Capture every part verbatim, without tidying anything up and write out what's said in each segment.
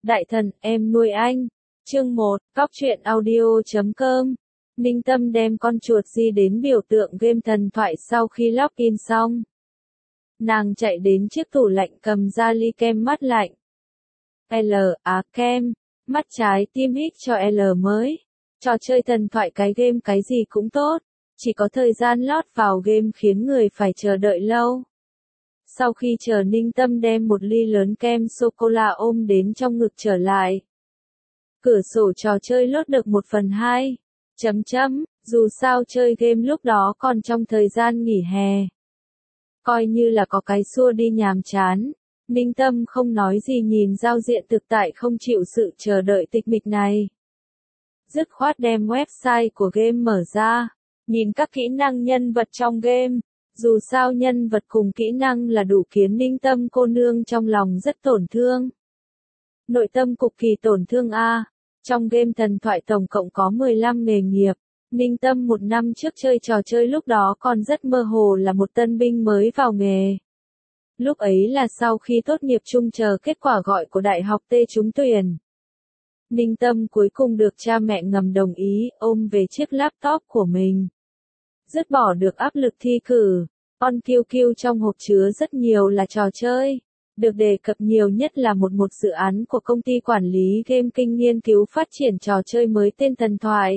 Đại thần, em nuôi anh. Chương một, Cóc truyện audio chấm com. Ninh Tâm đem con chuột di đến biểu tượng game thần thoại sau khi login xong. Nàng chạy đến chiếc tủ lạnh cầm ra ly kem mắt lạnh. L, á kem, mắt trái tim hích cho L mới. Trò chơi thần thoại cái game cái gì cũng tốt, chỉ có thời gian lót vào game khiến người phải chờ đợi lâu. Sau khi chờ Ninh Tâm đem một ly lớn kem sô-cô-la ôm đến trong ngực trở lại. Cửa sổ trò chơi lốt được một phần hai. Chấm chấm, dù sao chơi game lúc đó còn trong thời gian nghỉ hè. Coi như là có cái xua đi nhàm chán. Ninh Tâm không nói gì nhìn giao diện thực tại không chịu sự chờ đợi tịch mịch này. Dứt khoát đem website của game mở ra, nhìn các kỹ năng nhân vật trong game. Dù sao nhân vật cùng kỹ năng là đủ khiến Ninh Tâm cô nương trong lòng rất tổn thương. Nội tâm cực kỳ tổn thương a. Trong game thần thoại tổng cộng có mười lăm nghề nghiệp. Ninh Tâm một năm trước chơi trò chơi lúc đó còn rất mơ hồ là một tân binh mới vào nghề. Lúc ấy là sau khi tốt nghiệp chung chờ kết quả gọi của đại học T trúng tuyển. Ninh Tâm cuối cùng được cha mẹ ngầm đồng ý ôm về chiếc laptop của mình. Dứt bỏ được áp lực thi cử, On kiu kiu trong hộp chứa rất nhiều là trò chơi. Được đề cập nhiều nhất là một một dự án của công ty quản lý game kinh nghiên cứu phát triển trò chơi mới tên thần thoại.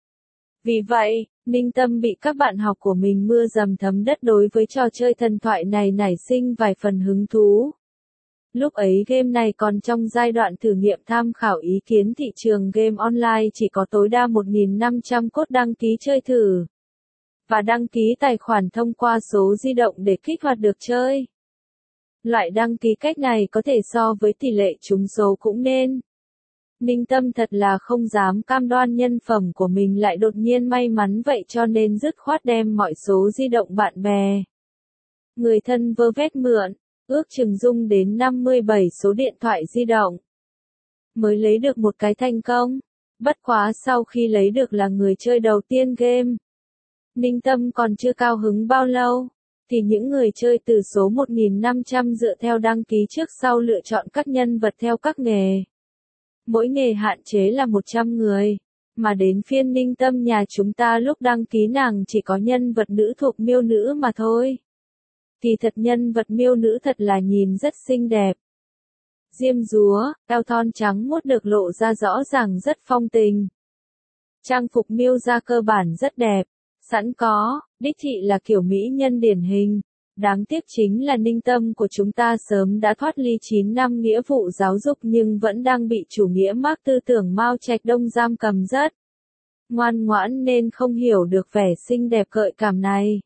Vì vậy, Ninh Tâm bị các bạn học của mình mưa dầm thấm đất đối với trò chơi thần thoại này nảy sinh vài phần hứng thú. Lúc ấy game này còn trong giai đoạn thử nghiệm tham khảo ý kiến thị trường game online chỉ có tối đa một nghìn năm trăm cốt đăng ký chơi thử. Và đăng ký tài khoản thông qua số di động để kích hoạt được chơi. Loại đăng ký cách này có thể so với tỷ lệ trúng số cũng nên. Ninh Tâm thật là không dám cam đoan nhân phẩm của mình lại đột nhiên may mắn vậy cho nên dứt khoát đem mọi số di động bạn bè, người thân vơ vét mượn, ước chừng dung đến năm mươi bảy số điện thoại di động. Mới lấy được một cái thành công. Bất quá sau khi lấy được là người chơi đầu tiên game. Ninh Tâm còn chưa cao hứng bao lâu, thì những người chơi từ số một nghìn năm trăm dựa theo đăng ký trước sau lựa chọn các nhân vật theo các nghề. Mỗi nghề hạn chế là một trăm người, mà đến phiên Ninh Tâm nhà chúng ta lúc đăng ký nàng chỉ có nhân vật nữ thuộc miêu nữ mà thôi. Thì thật nhân vật miêu nữ thật là nhìn rất xinh đẹp. Diêm dúa, eo thon trắng muốt được lộ ra rõ ràng rất phong tình. Trang phục miêu ra cơ bản rất đẹp. Sẵn có, đích thị là kiểu mỹ nhân điển hình. Đáng tiếc chính là Ninh Tâm của chúng ta sớm đã thoát ly chín năm nghĩa vụ giáo dục nhưng vẫn đang bị chủ nghĩa Mác tư tưởng Mao Trạch Đông giam cầm rất ngoan ngoãn nên không hiểu được vẻ xinh đẹp gợi cảm này.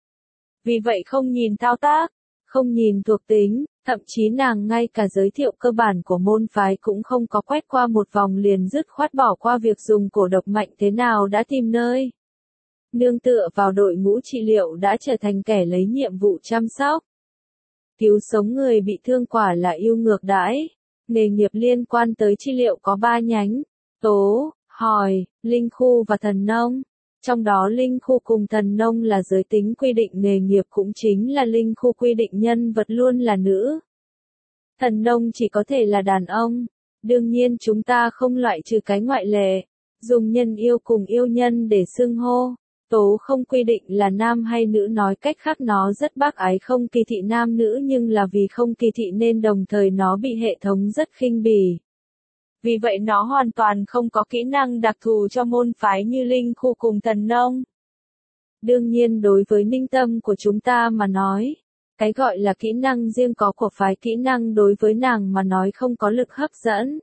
Vì vậy không nhìn thao tác, không nhìn thuộc tính, thậm chí nàng ngay cả giới thiệu cơ bản của môn phái cũng không có quét qua một vòng liền dứt khoát bỏ qua việc dùng cổ độc mạnh thế nào đã tìm nơi. Nương tựa vào đội ngũ trị liệu đã trở thành kẻ lấy nhiệm vụ chăm sóc. Cứu sống người bị thương quả là yêu ngược đãi. Nghề nghiệp liên quan tới trị liệu có ba nhánh: tố, hòi, linh khu và thần nông. Trong đó linh khu cùng thần nông là giới tính quy định nghề nghiệp cũng chính là linh khu quy định nhân vật luôn là nữ. Thần nông chỉ có thể là đàn ông. Đương nhiên chúng ta không loại trừ cái ngoại lệ. Dùng nhân yêu cùng yêu nhân để xưng hô. Tố không quy định là nam hay nữ nói cách khác nó rất bác ái không kỳ thị nam nữ nhưng là vì không kỳ thị nên đồng thời nó bị hệ thống rất khinh bỉ. Vì vậy nó hoàn toàn không có kỹ năng đặc thù cho môn phái như linh khu cùng thần nông. Đương nhiên đối với Ninh Tâm của chúng ta mà nói, cái gọi là kỹ năng riêng có của phái kỹ năng đối với nàng mà nói không có lực hấp dẫn.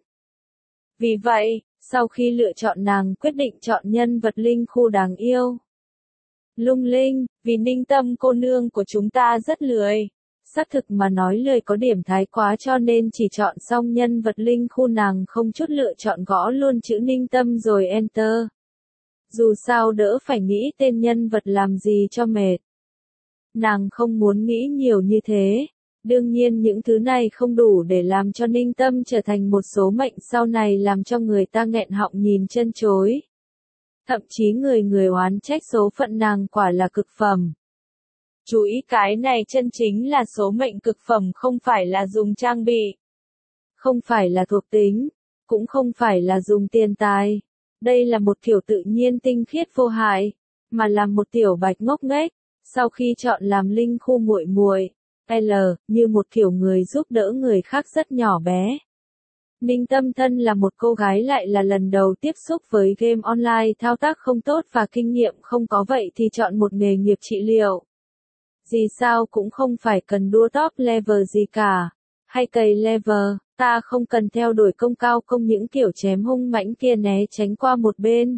Vì vậy, sau khi lựa chọn nàng quyết định chọn nhân vật linh khu đáng yêu. Lung linh, vì Ninh Tâm cô nương của chúng ta rất lười. Xác thực mà nói lười có điểm thái quá cho nên chỉ chọn xong nhân vật linh khu nàng không chút lựa chọn gõ luôn chữ Ninh Tâm rồi enter. Dù sao đỡ phải nghĩ tên nhân vật làm gì cho mệt. Nàng không muốn nghĩ nhiều như thế. Đương nhiên những thứ này không đủ để làm cho Ninh Tâm trở thành một số mệnh sau này làm cho người ta nghẹn họng nhìn chân chối. Thậm chí người người oán trách số phận nàng quả là cực phẩm. Chú ý cái này chân chính là số mệnh cực phẩm không phải là dùng trang bị. Không phải là thuộc tính, cũng không phải là dùng tiền tài. Đây là một kiểu tự nhiên tinh khiết vô hại, mà là một tiểu bạch ngốc nghếch, sau khi chọn làm linh khu muội muội, L, như một kiểu người giúp đỡ người khác rất nhỏ bé. Ninh Tâm thân là một cô gái lại là lần đầu tiếp xúc với game online thao tác không tốt và kinh nghiệm không có vậy thì chọn một nghề nghiệp trị liệu. Gì sao cũng không phải cần đua top level gì cả, hay cày level, ta không cần theo đuổi công cao công những kiểu chém hung mãnh kia né tránh qua một bên.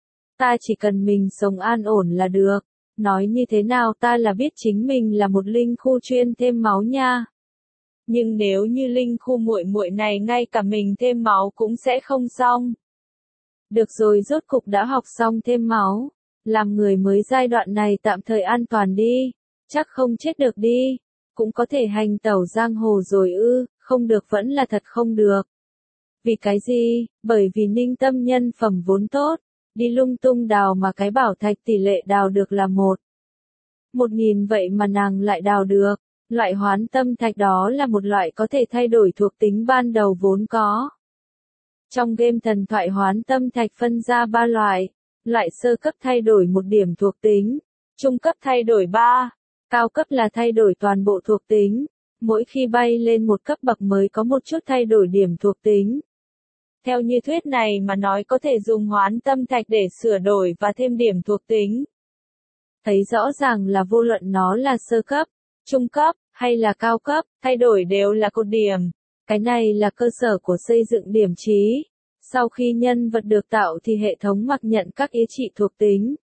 Ta chỉ cần mình sống an ổn là được. Nói như thế nào ta là biết chính mình là một linh khu chuyên thêm máu nha. Nhưng nếu như linh khu muội muội này ngay cả mình thêm máu cũng sẽ không xong. Được rồi, rốt cục đã học xong thêm máu. Làm người mới giai đoạn này tạm thời an toàn đi. Chắc không chết được đi. Cũng có thể hành tẩu giang hồ rồi ư, không được vẫn là thật không được. Vì cái gì? Bởi vì Ninh Tâm nhân phẩm vốn tốt. Đi lung tung đào mà cái bảo thạch tỷ lệ đào được là một. Một nghìn vậy mà nàng lại đào được. Loại hoán tâm thạch đó là một loại có thể thay đổi thuộc tính ban đầu vốn có. Trong game thần thoại hoán tâm thạch phân ra ba loại. Loại sơ cấp thay đổi một điểm thuộc tính. Trung cấp thay đổi ba. Cao cấp là thay đổi toàn bộ thuộc tính. Mỗi khi bay lên một cấp bậc mới có một chút thay đổi điểm thuộc tính. Theo như thuyết này mà nói có thể dùng hoán tâm thạch để sửa đổi và thêm điểm thuộc tính. Thấy rõ ràng là vô luận nó là sơ cấp, trung cấp, hay là cao cấp, thay đổi đều là cột điểm. Cái này là cơ sở của xây dựng điểm trí. Sau khi nhân vật được tạo thì hệ thống mặc nhận các ý trị thuộc tính.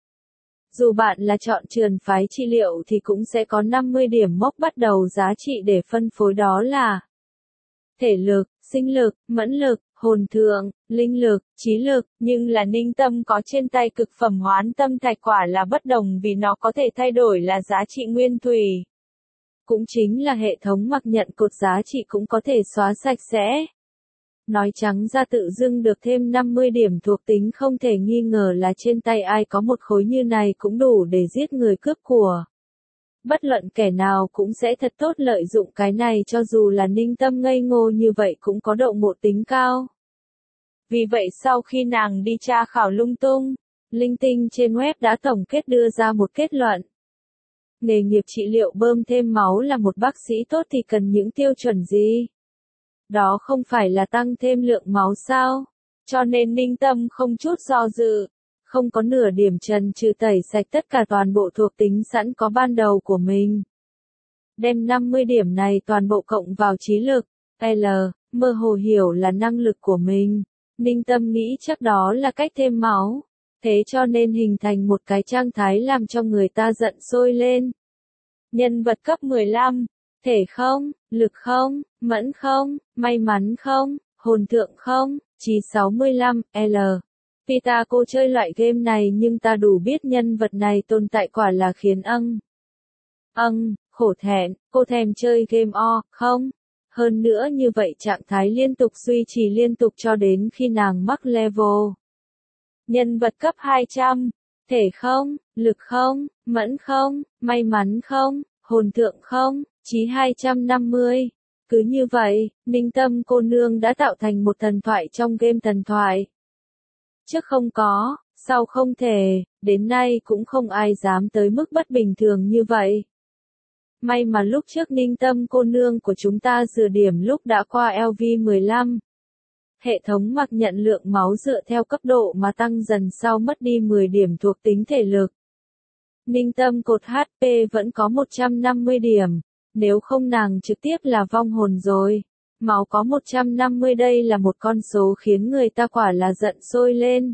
Dù bạn là chọn trường phái trị liệu thì cũng sẽ có năm mươi điểm mốc bắt đầu giá trị để phân phối, đó là thể lực, sinh lực, mẫn lực, hồn thượng, linh lực, trí lực, nhưng là Ninh Tâm có trên tay cực phẩm hoán tâm thạch quả là bất đồng vì nó có thể thay đổi là giá trị nguyên thủy. Cũng chính là hệ thống mặc nhận cột giá trị cũng có thể xóa sạch sẽ. Nói trắng ra tự dưng được thêm năm mươi điểm thuộc tính không thể nghi ngờ là trên tay ai có một khối như này cũng đủ để giết người cướp của. Bất luận kẻ nào cũng sẽ thật tốt lợi dụng cái này, cho dù là Ninh Tâm ngây ngô như vậy cũng có độ ngộ tính cao. Vì vậy sau khi nàng đi tra khảo lung tung, linh tinh trên web đã tổng kết đưa ra một kết luận. Nghề nghiệp trị liệu bơm thêm máu là một bác sĩ tốt thì cần những tiêu chuẩn gì? Đó không phải là tăng thêm lượng máu sao? Cho nên Ninh Tâm không chút do dự, không có nửa điểm chần chừ tẩy sạch tất cả toàn bộ thuộc tính sẵn có ban đầu của mình. Đem năm mươi điểm này toàn bộ cộng vào trí lực, L, mơ hồ hiểu là năng lực của mình. Ninh Tâm nghĩ chắc đó là cách thêm máu. Thế cho nên hình thành một cái trạng thái làm cho người ta giận sôi lên. Nhân vật cấp mười lăm, thể không, lực không, mẫn không, may mắn không, hồn thượng không, trí sáu mươi lăm, L. Vì ta cô chơi loại game này nhưng ta đủ biết nhân vật này tồn tại quả là khiến âng. Âng, khổ thẹn, cô thèm chơi game o, không? Hơn nữa như vậy trạng thái liên tục duy trì liên tục cho đến khi nàng mắc level. Nhân vật cấp hai trăm, thể không, lực không, mẫn không, may mắn không, hồn thượng không, trí hai trăm năm mươi. Cứ như vậy, Ninh Tâm cô nương đã tạo thành một thần thoại trong game thần thoại. Trước không có, sau không thể, đến nay cũng không ai dám tới mức bất bình thường như vậy. May mà lúc trước Ninh Tâm cô nương của chúng ta dừa điểm lúc đã qua L V mười lăm. Hệ thống mặc nhận lượng máu dựa theo cấp độ mà tăng dần sau mất đi mười điểm thuộc tính thể lực. Ninh Tâm cột H P vẫn có một trăm năm mươi điểm, nếu không nàng trực tiếp là vong hồn rồi. Máu có một trăm năm mươi, đây là một con số khiến người ta quả là giận sôi lên.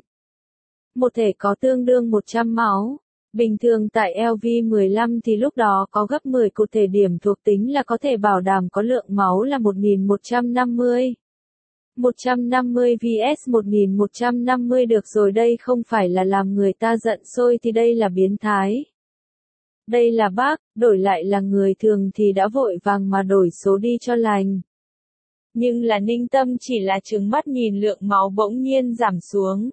Một thể có tương đương một trăm máu. Bình thường tại L V mười lăm thì lúc đó có gấp mười cột thể điểm thuộc tính là có thể bảo đảm có lượng máu là một nghìn một trăm năm mươi. một trăm năm mươi vs một nghìn một trăm năm mươi được rồi, đây không phải là làm người ta giận sôi thì đây là biến thái. Đây là bác, đổi lại là người thường thì đã vội vàng mà đổi số đi cho lành. Nhưng là Ninh Tâm chỉ là trừng mắt nhìn lượng máu bỗng nhiên giảm xuống.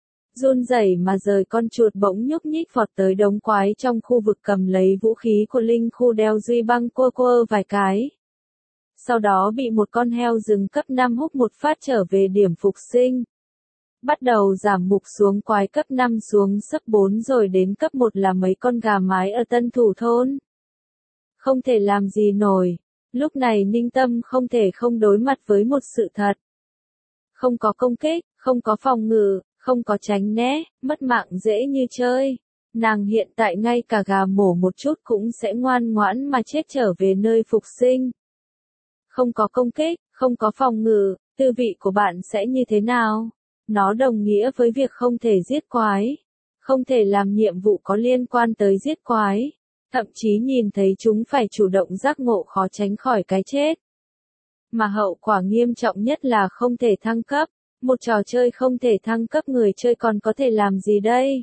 Run rẩy mà rời con chuột bỗng nhúc nhích vọt tới đống quái trong khu vực cầm lấy vũ khí của linh khu đeo duy băng cua cua vài cái. sau đó bị một con heo rừng cấp năm húc một phát trở về điểm phục sinh. Bắt đầu giảm mục xuống quái cấp năm xuống sấp bốn rồi đến cấp một là mấy con gà mái ở Tân Thủ Thôn. Không thể làm gì nổi. Lúc này Ninh Tâm không thể không đối mặt với một sự thật. Không có công kích, không có phòng ngự, không có tránh né, mất mạng dễ như chơi. Nàng hiện tại ngay cả gà mổ một chút cũng sẽ ngoan ngoãn mà chết trở về nơi phục sinh. Không có công kích, không có phòng ngự, tư vị của bạn sẽ như thế nào? Nó đồng nghĩa với việc không thể giết quái. Không thể làm nhiệm vụ có liên quan tới giết quái. Thậm chí nhìn thấy chúng phải chủ động giác ngộ khó tránh khỏi cái chết. Mà hậu quả nghiêm trọng nhất là không thể thăng cấp. Một trò chơi không thể thăng cấp người chơi còn có thể làm gì đây?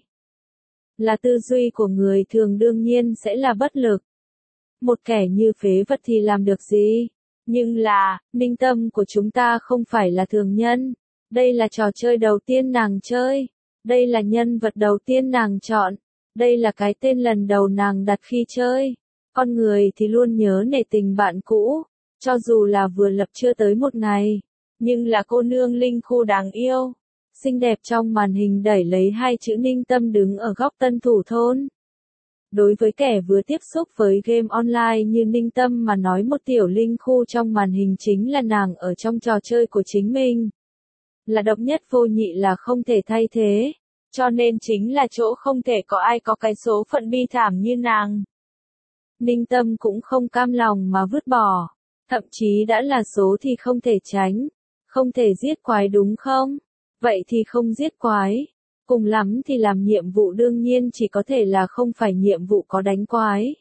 Là tư duy của người thường đương nhiên sẽ là bất lực. Một kẻ như phế vật thì làm được gì? Nhưng là, Ninh Tâm của chúng ta không phải là thường nhân. Đây là trò chơi đầu tiên nàng chơi. Đây là nhân vật đầu tiên nàng chọn. Đây là cái tên lần đầu nàng đặt khi chơi. Con người thì luôn nhớ nể tình bạn cũ, cho dù là vừa lập chưa tới một ngày. Nhưng là cô nương Linh Khu đáng yêu. Xinh đẹp trong màn hình đẩy lấy hai chữ Ninh Tâm đứng ở góc Tân Thủ Thôn. Đối với kẻ vừa tiếp xúc với game online như Ninh Tâm mà nói một tiểu Linh Khu trong màn hình chính là nàng ở trong trò chơi của chính mình. Là độc nhất vô nhị là không thể thay thế. Cho nên chính là chỗ không thể có ai có cái số phận bi thảm như nàng. Ninh Tâm cũng không cam lòng mà vứt bỏ. Thậm chí đã là số thì không thể tránh. Không thể giết quái đúng không? Vậy thì không giết quái. Cùng lắm thì làm nhiệm vụ đương nhiên chỉ có thể là không phải nhiệm vụ có đánh quái.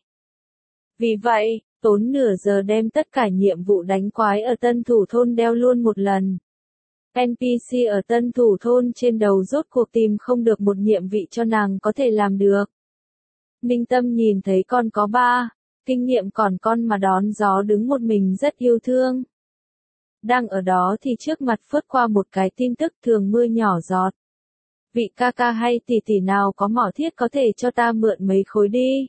Vì vậy, tốn nửa giờ đem tất cả nhiệm vụ đánh quái ở Tân Thủ Thôn đeo luôn một lần. en pê xê ở Tân Thủ Thôn trên đầu rốt cuộc tìm không được một nhiệm vị cho nàng có thể làm được. Ninh Tâm nhìn thấy con có ba, kinh nghiệm còn con mà đón gió đứng một mình rất yêu thương. Đang ở đó thì trước mặt phớt qua một cái tin tức thường mưa nhỏ giọt. Vị ca ca hay tỷ tỷ nào có mỏ thiết có thể cho ta mượn mấy khối đi.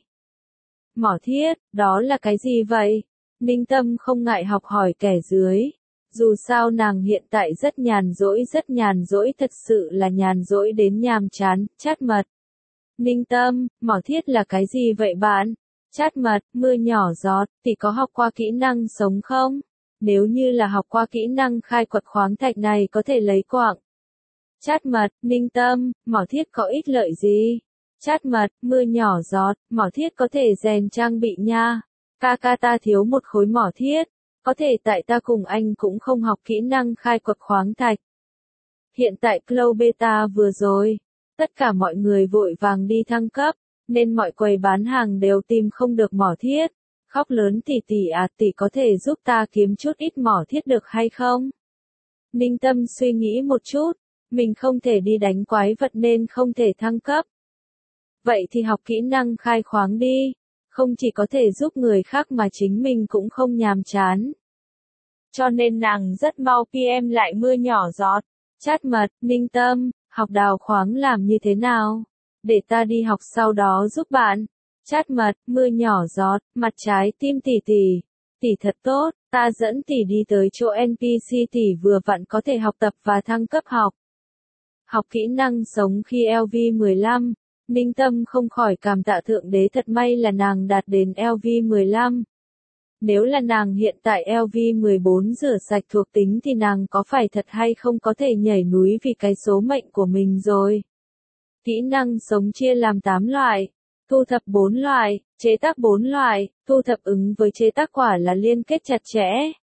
Mỏ thiết, đó là cái gì vậy? Ninh Tâm không ngại học hỏi kẻ dưới. Dù sao nàng hiện tại rất nhàn rỗi rất nhàn rỗi thật sự là nhàn rỗi đến nhàm chán, chát mật. Ninh Tâm, mỏ thiết là cái gì vậy bạn? Chát mật, mưa nhỏ giọt, tỷ có học qua kỹ năng sống không? Nếu như là học qua kỹ năng khai quật khoáng thạch này có thể lấy quạng. Chát mật, Ninh Tâm, mỏ thiết có ích lợi gì? Chát mật, mưa nhỏ giọt, mỏ thiết có thể rèn trang bị nha. Ca ca ta thiếu một khối mỏ thiết. Có thể tại ta cùng anh cũng không học kỹ năng khai quật khoáng thạch. Hiện tại Cloud Beta vừa rồi, tất cả mọi người vội vàng đi thăng cấp, nên mọi quầy bán hàng đều tìm không được mỏ thiết. Khóc lớn tỷ tỷ à tỷ có thể giúp ta kiếm chút ít mỏ thiết được hay không? Ninh Tâm suy nghĩ một chút, mình không thể đi đánh quái vật nên không thể thăng cấp. Vậy thì học kỹ năng khai khoáng đi. Không chỉ có thể giúp người khác mà chính mình cũng không nhàm chán. Cho nên nàng rất mau pê em lại mưa nhỏ giọt. Chát mật, Ninh Tâm, học đào khoáng làm như thế nào? Để ta đi học sau đó giúp bạn. Chát mật, mưa nhỏ giọt, mặt trái tim tỷ tỷ. Tỷ thật tốt, ta dẫn tỷ đi tới chỗ en pê xê tỷ vừa vặn có thể học tập và thăng cấp học. Học kỹ năng sống khi L V mười lăm. Ninh Tâm không khỏi cảm tạ thượng đế thật may là nàng đạt đến L V mười lăm. Nếu là nàng hiện tại L V mười bốn rửa sạch thuộc tính thì nàng có phải thật hay không có thể nhảy núi vì cái số mệnh của mình rồi. Kỹ năng sống chia làm tám loại, thu thập bốn loại, chế tác bốn loại, thu thập ứng với chế tác quả là liên kết chặt chẽ.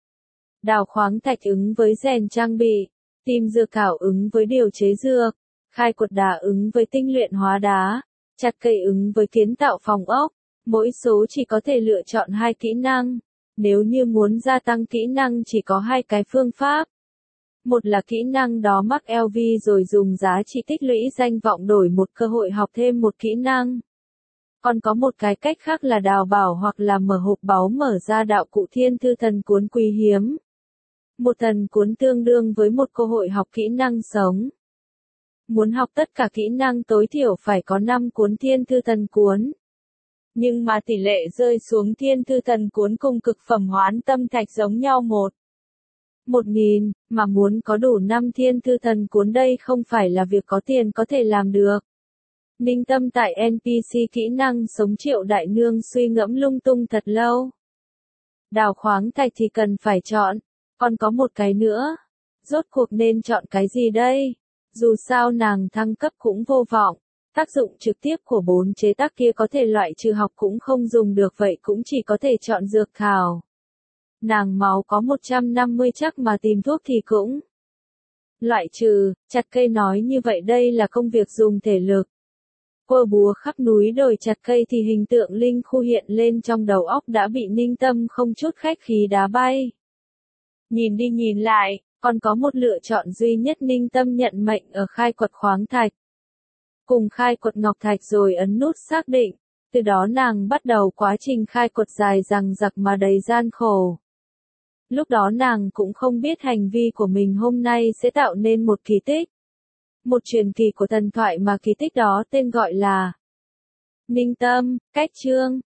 Đào khoáng thạch ứng với rèn trang bị, tìm dược thảo ứng với điều chế dược. Khai quật đá ứng với tinh luyện hóa đá, chặt cây ứng với kiến tạo phòng ốc, mỗi số chỉ có thể lựa chọn hai kỹ năng. Nếu như muốn gia tăng kỹ năng chỉ có hai cái phương pháp. Một là kỹ năng đó mắc L V rồi dùng giá trị tích lũy danh vọng đổi một cơ hội học thêm một kỹ năng. Còn có một cái cách khác là đào bảo hoặc là mở hộp báu mở ra đạo cụ thiên thư thần cuốn quý hiếm. Một thần cuốn tương đương với một cơ hội học kỹ năng sống. Muốn học tất cả kỹ năng tối thiểu phải có năm cuốn thiên thư thần cuốn. Nhưng mà tỷ lệ rơi xuống thiên thư thần cuốn cùng cực phẩm hoán tâm thạch giống nhau một. Một nghìn, mà muốn có đủ năm thiên thư thần cuốn đây không phải là việc có tiền có thể làm được. Ninh Tâm tại en pê xê kỹ năng sống Triệu Đại Nương suy ngẫm lung tung thật lâu. Đào khoáng thạch thì cần phải chọn, còn có một cái nữa. Rốt cuộc nên chọn cái gì đây? Dù sao nàng thăng cấp cũng vô vọng, tác dụng trực tiếp của bốn chế tác kia có thể loại trừ học cũng không dùng được vậy cũng chỉ có thể chọn dược thảo. Nàng máu có một trăm năm mươi chắc mà tìm thuốc thì cũng loại trừ, chặt cây nói như vậy đây là công việc dùng thể lực. Quơ búa khắp núi đồi chặt cây thì hình tượng linh khu hiện lên trong đầu óc đã bị Ninh Tâm không chút khách khí đá bay. Nhìn đi nhìn lại, còn có một lựa chọn duy nhất Ninh Tâm nhận mệnh ở khai quật khoáng thạch. Cùng khai quật ngọc thạch rồi ấn nút xác định, từ đó nàng bắt đầu quá trình khai quật dài dằng dặc mà đầy gian khổ. Lúc đó nàng cũng không biết hành vi của mình hôm nay sẽ tạo nên một kỳ tích. Một truyền kỳ của thần thoại mà kỳ tích đó tên gọi là Ninh Tâm, cách chương.